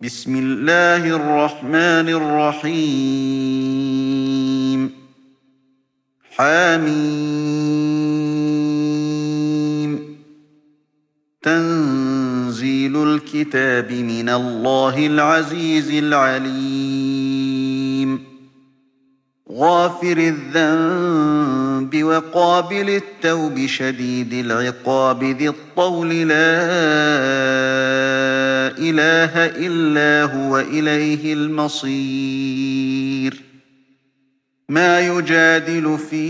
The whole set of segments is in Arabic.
بسم الله الرحمن الرحيم. حميم. تنزيل الكتاب من الله العزيز العليم. غافر الذنب وقابل التوب شديد العقاب ذي الطول لا إله إلا هو إليه المصير. ما يجادل في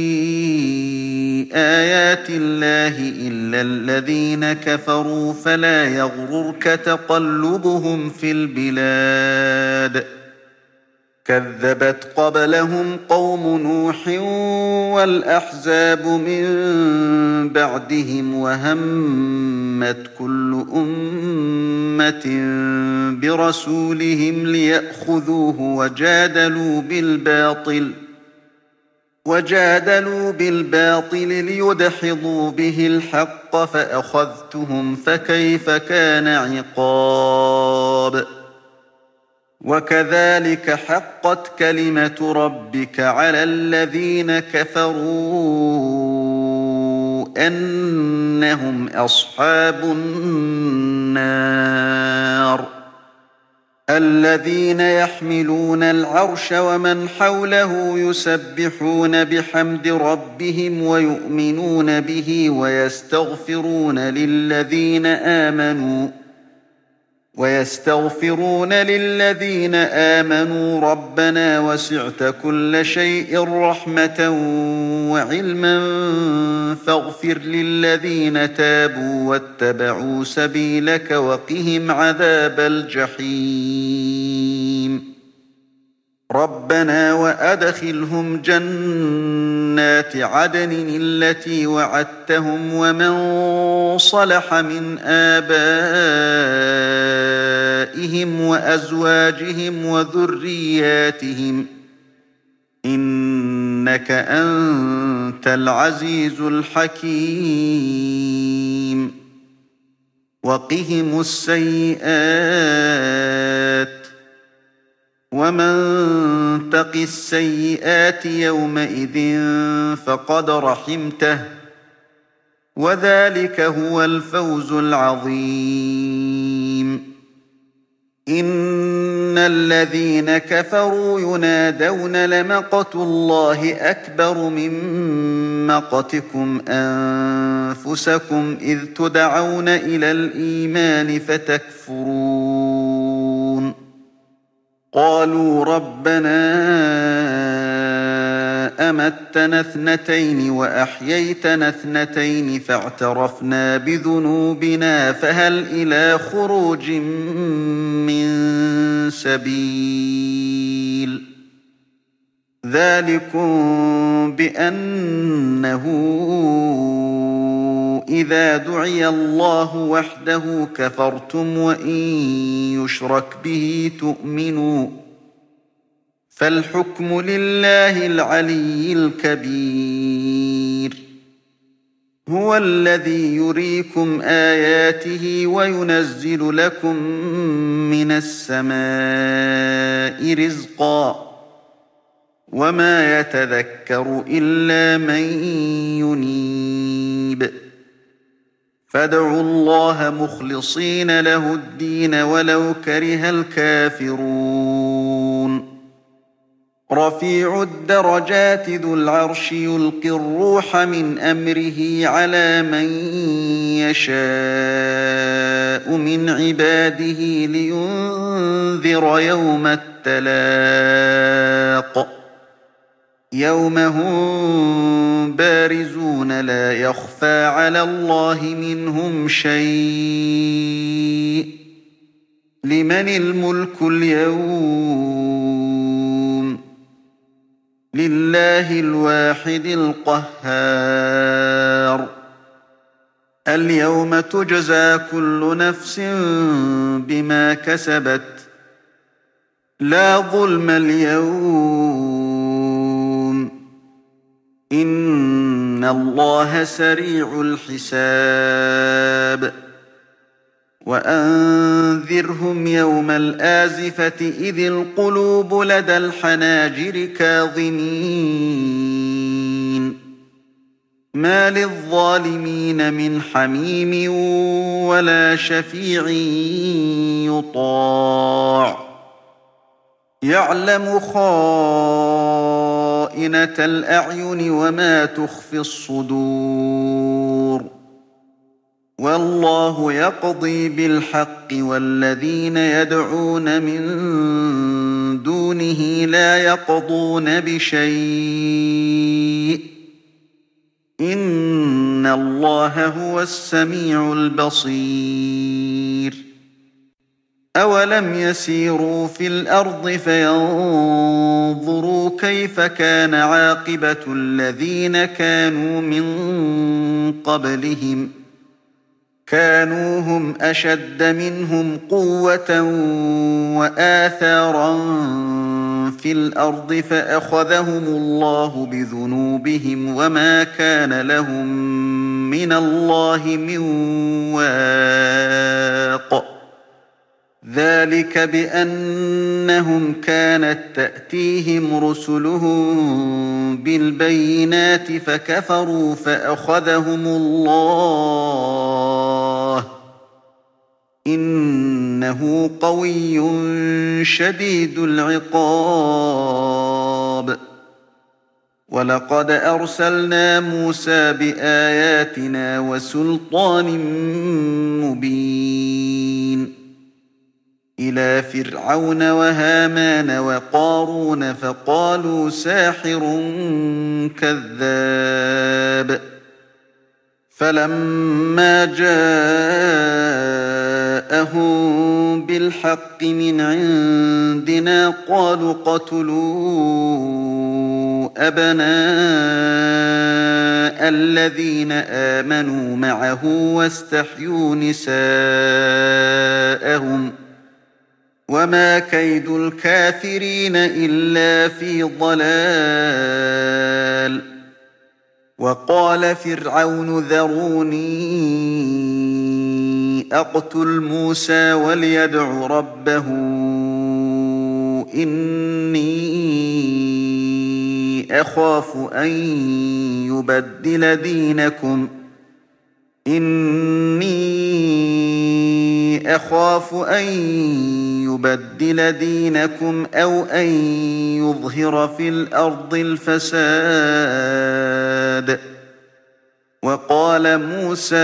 آيات الله إلا الذين كفروا فلا يغررك تقلبهم في البلاد. كذبت قبلهم قوم نوح والأحزاب من بعدهم وهمت كل أمة برسولهم ليأخذوه وجادلوا بالباطل ليدحضوا به الحق فأخذتهم فكيف كان عقاب. وكذلك حقت كلمة ربك على الذين كفروا أنهم أصحاب النار. الذين يحملون العرش ومن حوله يسبحون بحمد ربهم ويؤمنون به ويستغفرون للذين آمنوا ربنا وسعت كل شيء رحمة وعلما فاغفر للذين تابوا واتبعوا سبيلك وقهم عذاب الجحيم. ربنا وأدخلهم جنات عدن التي وعدتهم ومن صلح من آبائهم وأزواجهم وذرياتهم إنك أنت العزيز الحكيم. وقهم السيئات ومن تق السيئات يومئذ فقد رحمته وذلك هو الفوز العظيم. إن الذين كفروا ينادون لمقت الله أكبر من مقتكم أنفسكم إذ تدعون إلى الإيمان فتكفرون. قالوا ربنا أمتنا اثنتين وأحييتنا اثنتين فاعترفنا بذنوبنا فهل إلى خروج من سبيل. ذلكم بأنه إذا دعي الله وحده كفرتم وإن يشرك به تؤمنوا فالحكم لله العلي الكبير. هو الذي يريكم آياته وينزل لكم من السماء رزقا وما يتذكر إلا من ينيب. فادعوا الله مخلصين له الدين ولو كره الكافرون. رفيع الدرجات ذو العرش يلقي الروح من أمره على من يشاء من عباده لينذر يوم التلاق. يوم هم بارزون لا يخفى على الله منهم شيء. لمن الملك اليوم؟ لله الواحد القهار. اليوم تجزى كل نفس بما كسبت لا ظلم اليوم إن الله سريع الحساب. وأنذرهم يوم الآزفة إذ القلوب لدى الحناجر كاظمين ما للظالمين من حميم ولا شفيع يطاع يعلم خائنة الأعين وما تخفي الصدور والله يقضي بالحق والذين يدعون من دونه لا يقضون بشيء إن الله هو السميع البصير أولم يسيروا في الأرض فينظروا كيف كان عاقبة الذين كانوا من قبلهم كانوا هم أشد منهم قوة وآثارا في الأرض فأخذهم الله بذنوبهم وما كان لهم من الله من واق ذلك بأنهم كانت تأتيهم رسلهم بالبينات فكفروا فأخذهم الله إنه قوي شديد العقاب ولقد أرسلنا موسى بآياتنا وسلطان مبين إلى فرعون وهامان وقارون فقالوا ساحر كذاب فلما جاءهم بالحق من عندنا قالوا اقتلوا أبناء الذين آمنوا معه واستحيوا نساءهم وما كيد الكافرين إلا في ضلال وقال فرعون ذروني أقتل موسى وليدع ربه إني أخاف أن يبدل دينكم أو أن يظهر في الأرض الفساد وقال موسى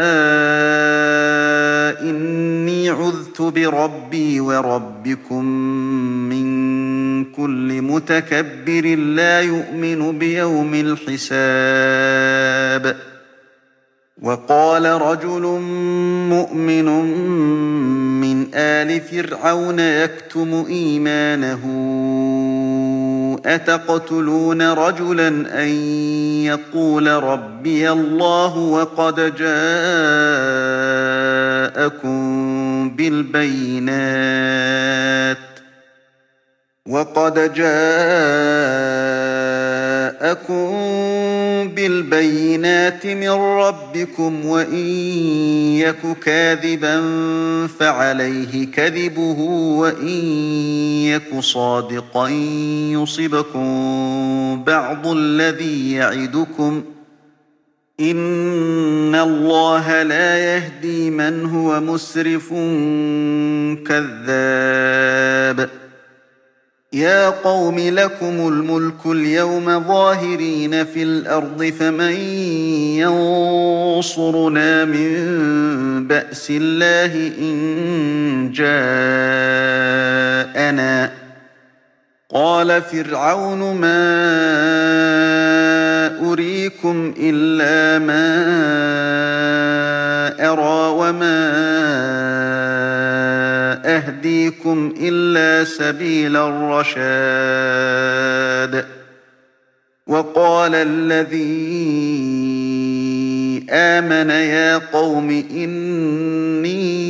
إني عذت بربي وربكم من كل متكبر لا يؤمن بيوم الحساب وقال رجل مؤمن من آل فرعون يكتم إيمانه أتقتلون رجلا أن يقول ربي الله وقد جاءكم بالبينات من ربكم وإن يك كاذبا فعليه كذبه وإن يك صادقا يصبكم بعض الذي يعدكم إن الله لا يهدي من هو مسرف كذاب يا قوم لكم الملك اليوم ظاهرين في الأرض فمن ينصرنا من بأس الله إن جاءنا قال فرعون ما أريكم إلا ما أرى وما أهديكم إلا سبيل الرشاد وقال الذي آمن يا قوم إني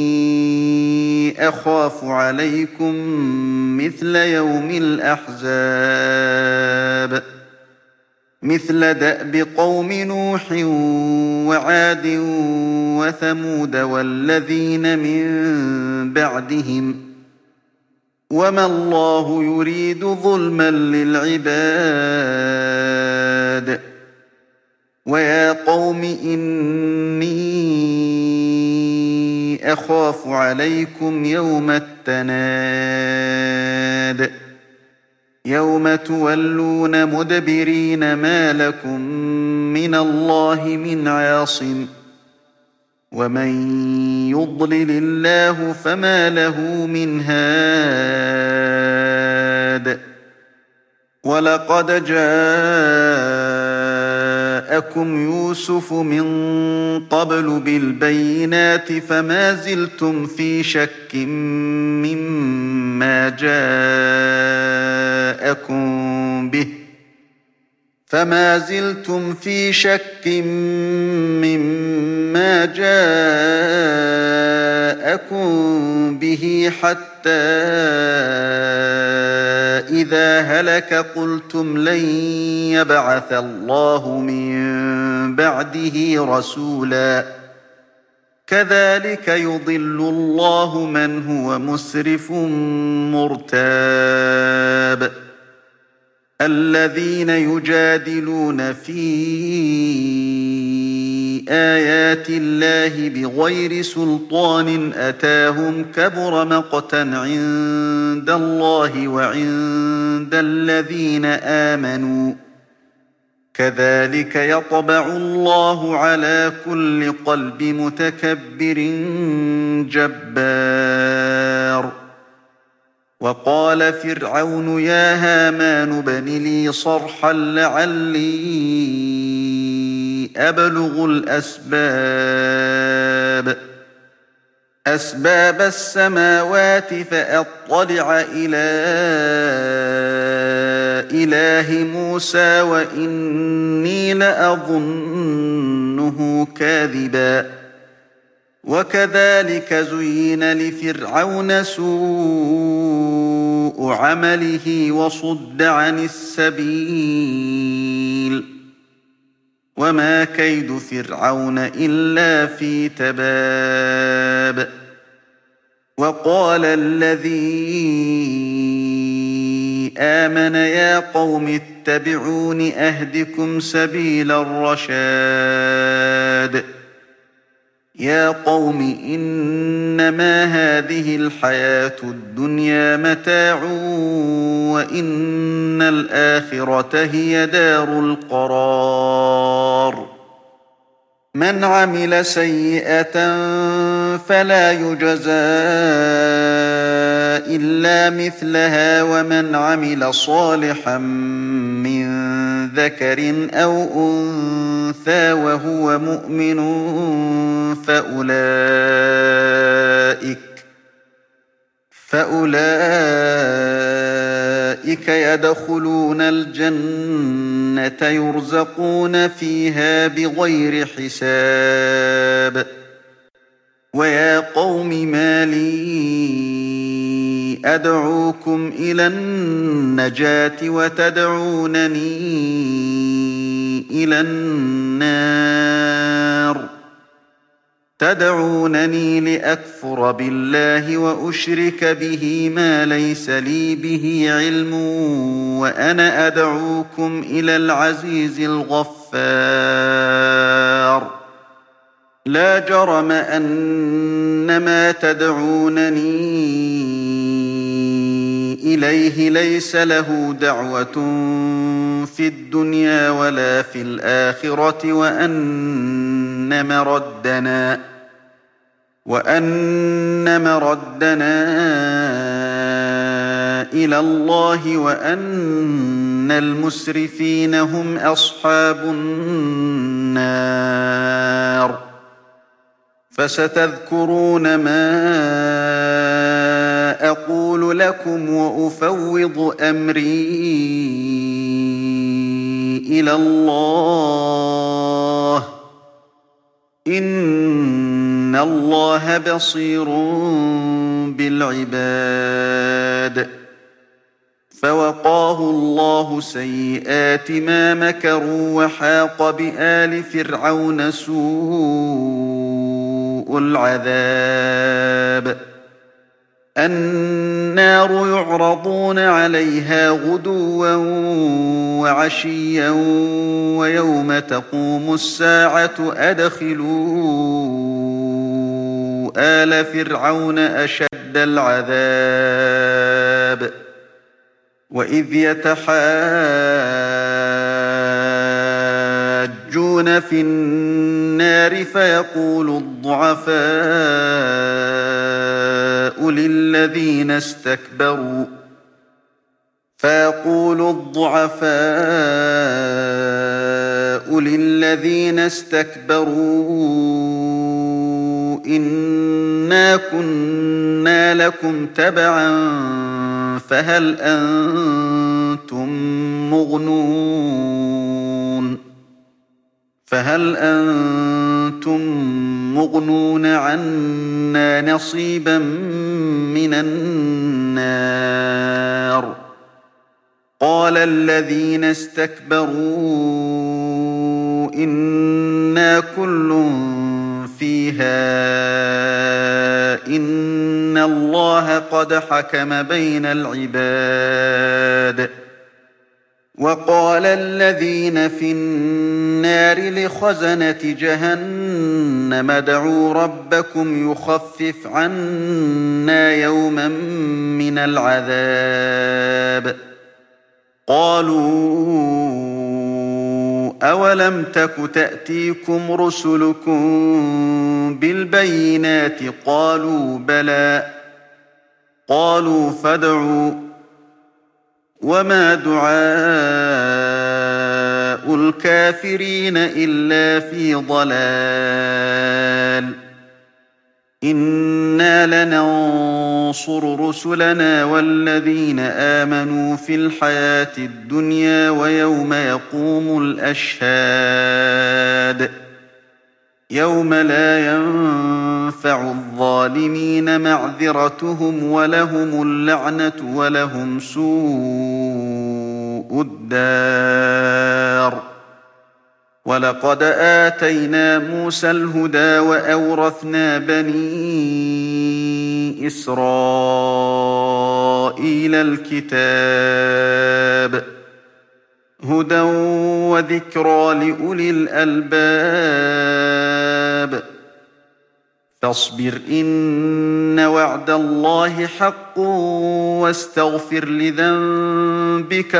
أخاف عليكم مثل يوم الأحزاب مثل دأب قوم نوح وعاد وثمود والذين من بعدهم وما الله يريد ظلما للعباد ويا قوم إني أخاف عليكم يوم التناد يوم تولون مدبرين ما لكم من الله من عاصم ومن يضلل الله فما له من هاد ولقد جاءكم يوسف من قبل بالبينات فما زلتم في شك مما جاءكم به حتى إذا هلك قلتم لن يبعث الله من بعده رسولا كذلك يضل الله من هو مسرف مرتاب الذين يجادلون في آيات الله بغير سلطان أتاهم كبر مقتا عند الله وعند الذين آمنوا كذلك يطبع الله على كل قلب متكبر جبار وقال فرعون يا هامان ابن لي صرحا لعلي أبلغ أسباب السماوات فأطلع إلى إله موسى وإني لأظنه كاذبا وكذلك زين لفرعون سوء عمله وصد عن السبيل وما كيد فرعون إلا في تباب وقال الذي آمن يا قوم اتبعون أهدكم سبيل الرشاد يا قوم إنما هذه الحياة الدنيا متاع وإن الآخرة هي دار القرار من عمل سيئة فلا يجزى إلا مثلها ومن عمل صالحا من ذكر أو أنثى وهو مؤمن فأولئك يدخلون الجنة يرزقون فيها بغير حساب ويا قوم ما لي أدعوكم إلى النجاة وتدعونني إلى النار تدعونني لأكفر بالله وأشرك به ما ليس لي به علم وأنا أدعوكم إلى العزيز الغفار لا جرم أن ما تدعونني إليه ليس له دعوة في الدنيا ولا في الآخرة وأن مردنا إلى الله وأن المسرفين هم أصحاب النار فستذكرون ما أقول لكم وأفوض أمري إلى الله إن الله بصير بالعباد فوقاه الله سيئات ما مكروا وحاق بآل فرعون سوء العذاب النار يعرضون عليها غدوا وعشيا ويوم تقوم الساعة أدخلوا آل فرعون أشد العذاب وإذ يتحاجون في النار فيقول الضعفاء للذين استكبروا إنا كنا لكم تبعا فهل أنتم مغنون عنا نصيبا من النار قال الذين استكبروا إنا كل فيها إن الله قد حكم بين العباد وقال الذين في النار لخزنة جهنم ادعوا ربكم يخفف عنا يوما من العذاب قالوا أولم تك تأتيكم رسلكم بالبينات قالوا بلى قالوا فادعوا وما دعاء الكافرين إلا في ضلال إنا لننصر رسلنا والذين آمنوا في الحياة الدنيا ويوم يقوم الأشهاد يوم لا ينفع الظالمين معذرتهم ولهم اللعنة ولهم سوء الدار ولقد آتينا موسى الهدى وأورثنا بني إسرائيل الكتاب هدى وذكرى لأولي الألباب فاصبر إن وعد الله حق واستغفر لذنبك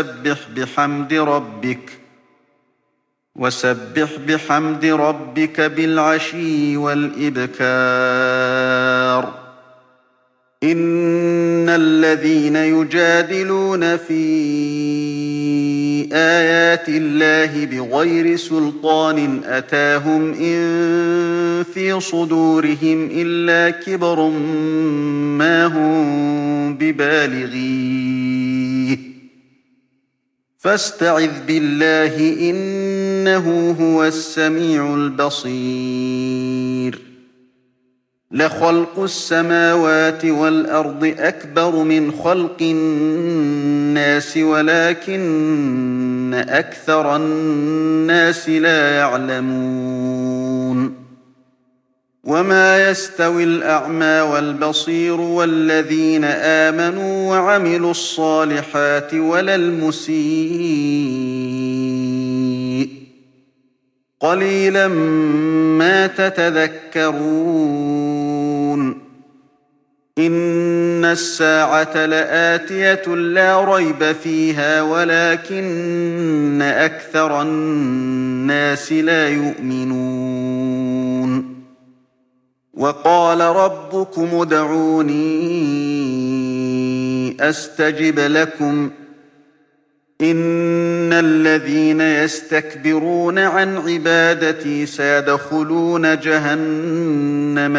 وسبح بحمد ربك بالعشي والإبكار إن الذين يجادلون في آيات الله بغير سلطان أتاهم إن في صدورهم إلا كبر ما هم ببالغيه فاستعذ بالله إنه هو السميع البصير لخلق السماوات والأرض أكبر من خلق الناس ولكن أكثر الناس لا يعلمون وما يستوي الأعمى والبصير والذين آمنوا وعملوا الصالحات ولا المسيء قليلا ما تتذكرون إن الساعة لآتية لا ريب فيها ولكن أكثر الناس لا يؤمنون وقال ربكم ادعوني أستجب لكم إن الذين يستكبرون عن عبادتي سيدخلون جهنم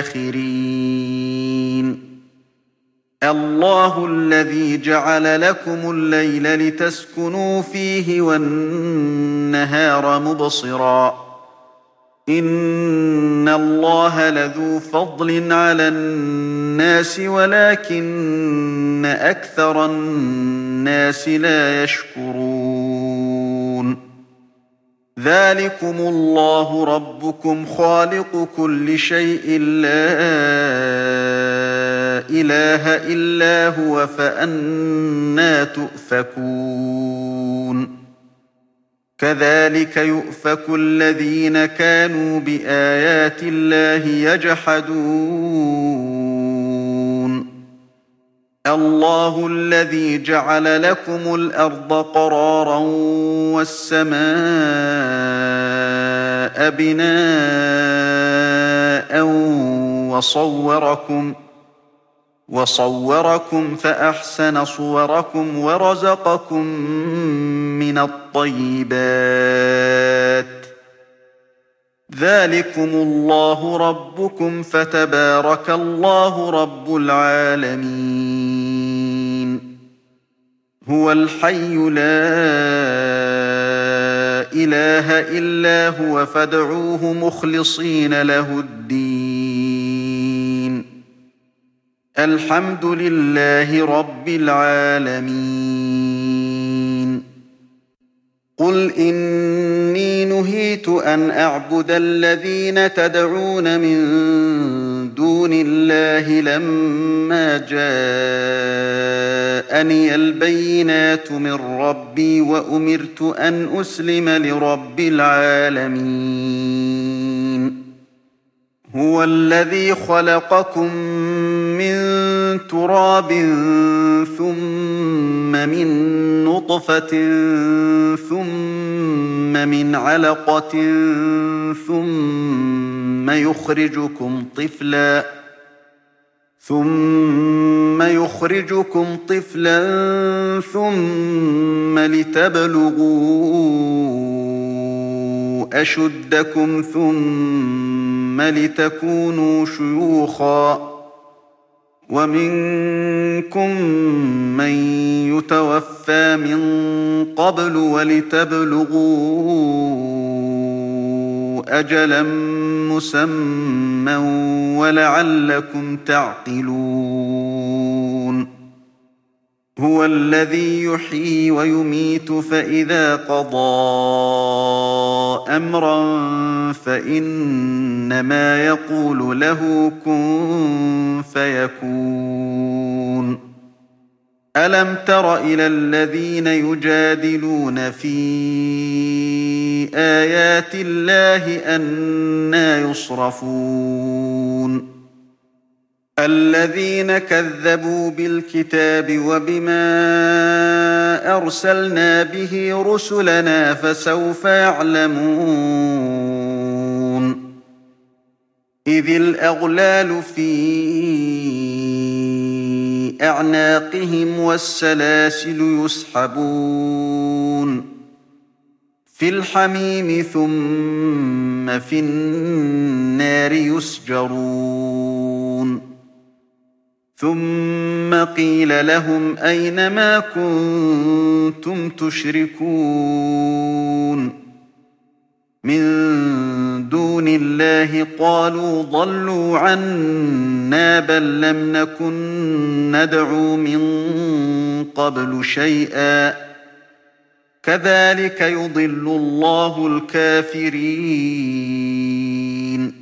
داخرين الله الذي جعل لكم الليل لتسكنوا فيه والنهار مبصرا إن الله لذو فضل على الناس ولكن أكثر الناس لا يشكرون ذلكم الله ربكم خالق كل شيء لا إله إلا هو فأنى تؤفكون كذلك يؤفك الذين كانوا بآيات الله يجحدون الله الذي جعل لكم الأرض قرارا والسماء بناء وصوركم فأحسن صوركم ورزقكم من الطيبات ذلكم الله ربكم فتبارك الله رب العالمين هو الحي لا إله إلا هو فادعوه مخلصين له الدين الحمد لله رب العالمين قل إني نهيت أن أعبد الذين تدعون من دون الله لما جاءني البينات من ربي وأمرت أن أسلم لرب العالمين هو الذي خلقكم من تراب ثم من نطفة ثم من علقة ثم يخرجكم طفلا ثم لتبلغوا أشدكم ثم لتكونوا شيوخا ومنكم من يتوفى من قبل ولتبلغوا أجلا مسمى ولعلكم تعقلون هو الذي يحيي ويميت فإذا قضى أمرا فإنما يقول له كن فيكون ألم تر إلى الذين يجادلون في آيات الله أنى يصرفون الذين كذبوا بالكتاب وبما أرسلنا به رسلنا فسوف يعلمون إذ الأغلال في أعناقهم والسلاسل يسحبون في الحميم ثم في النار يسجرون ثم قيل لهم أين ما كنتم تشركون من دون الله قالوا ضلوا عنا بل لم نكن ندعو من قبل شيئا كذلك يضل الله الكافرين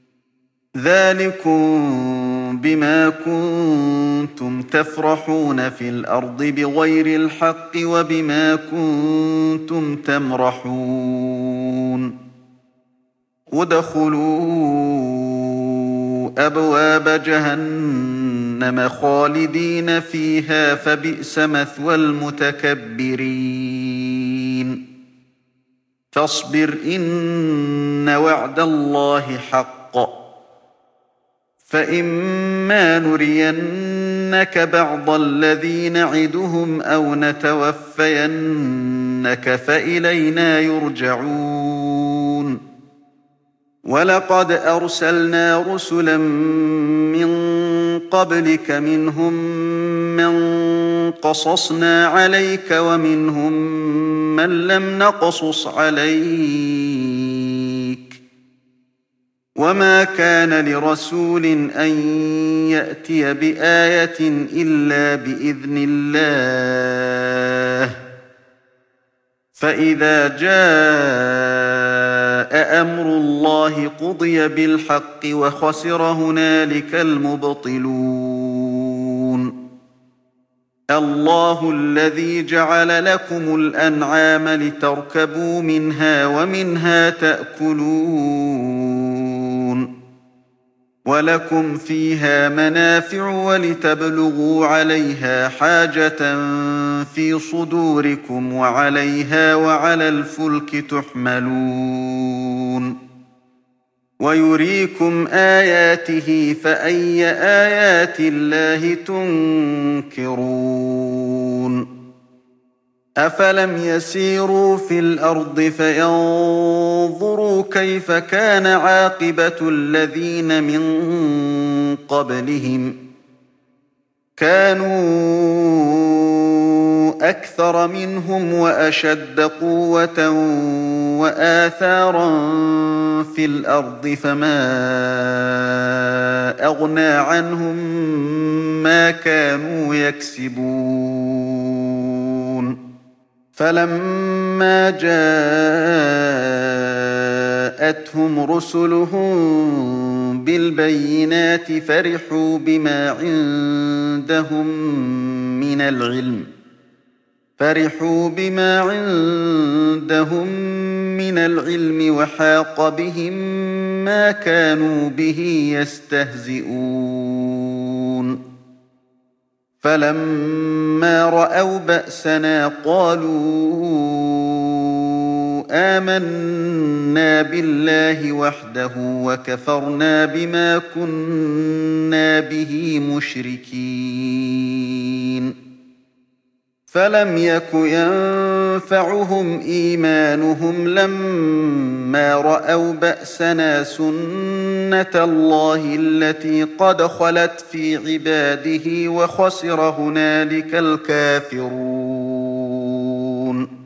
ذلكم بما كنتم تفرحون في الأرض بغير الحق وبما كنتم تمرحون ادخلوا أبواب جهنم خالدين فيها فبئس مثوى المتكبرين فاصبر إن وعد الله حق فإما نرينك بعض الذي نعدهم أو نتوفينك فإلينا يرجعون ولقد أرسلنا رسلا من قبلك منهم من قصصنا عليك ومنهم من لم نقصص عليك وما كان لرسول أن يأتي بآية إلا بإذن الله فإذا جاء أمر الله قضي بالحق وخسر هنالك المبطلون الله الذي جعل لكم الأنعام لتركبوا منها ومنها تأكلون ولكم فيها منافع ولتبلغوا عليها حاجة في صدوركم وعليها وعلى الفلك تحملون ويريكم آياته فأي آيات الله تنكرون أفلم يسيروا في الأرض فينظروا كيف كان عاقبة الذين من قبلهم كانوا أكثر منهم وأشد قوة وآثارا في الأرض فما أغنى عنهم ما كانوا يكسبون فلما جاءتهم رسلهم بالبينات فرحوا بما عندهم من العلم وحاق بهم ما كانوا به يستهزئون فلما رأوا بأسنا قالوا آمنا بالله وحده وكفرنا بما كنا به مشركين فلم يك ينفعهم إيمانهم لما رأوا بأسنا سنة الله التي قد خلت في عباده وخسر هنالك الكافرون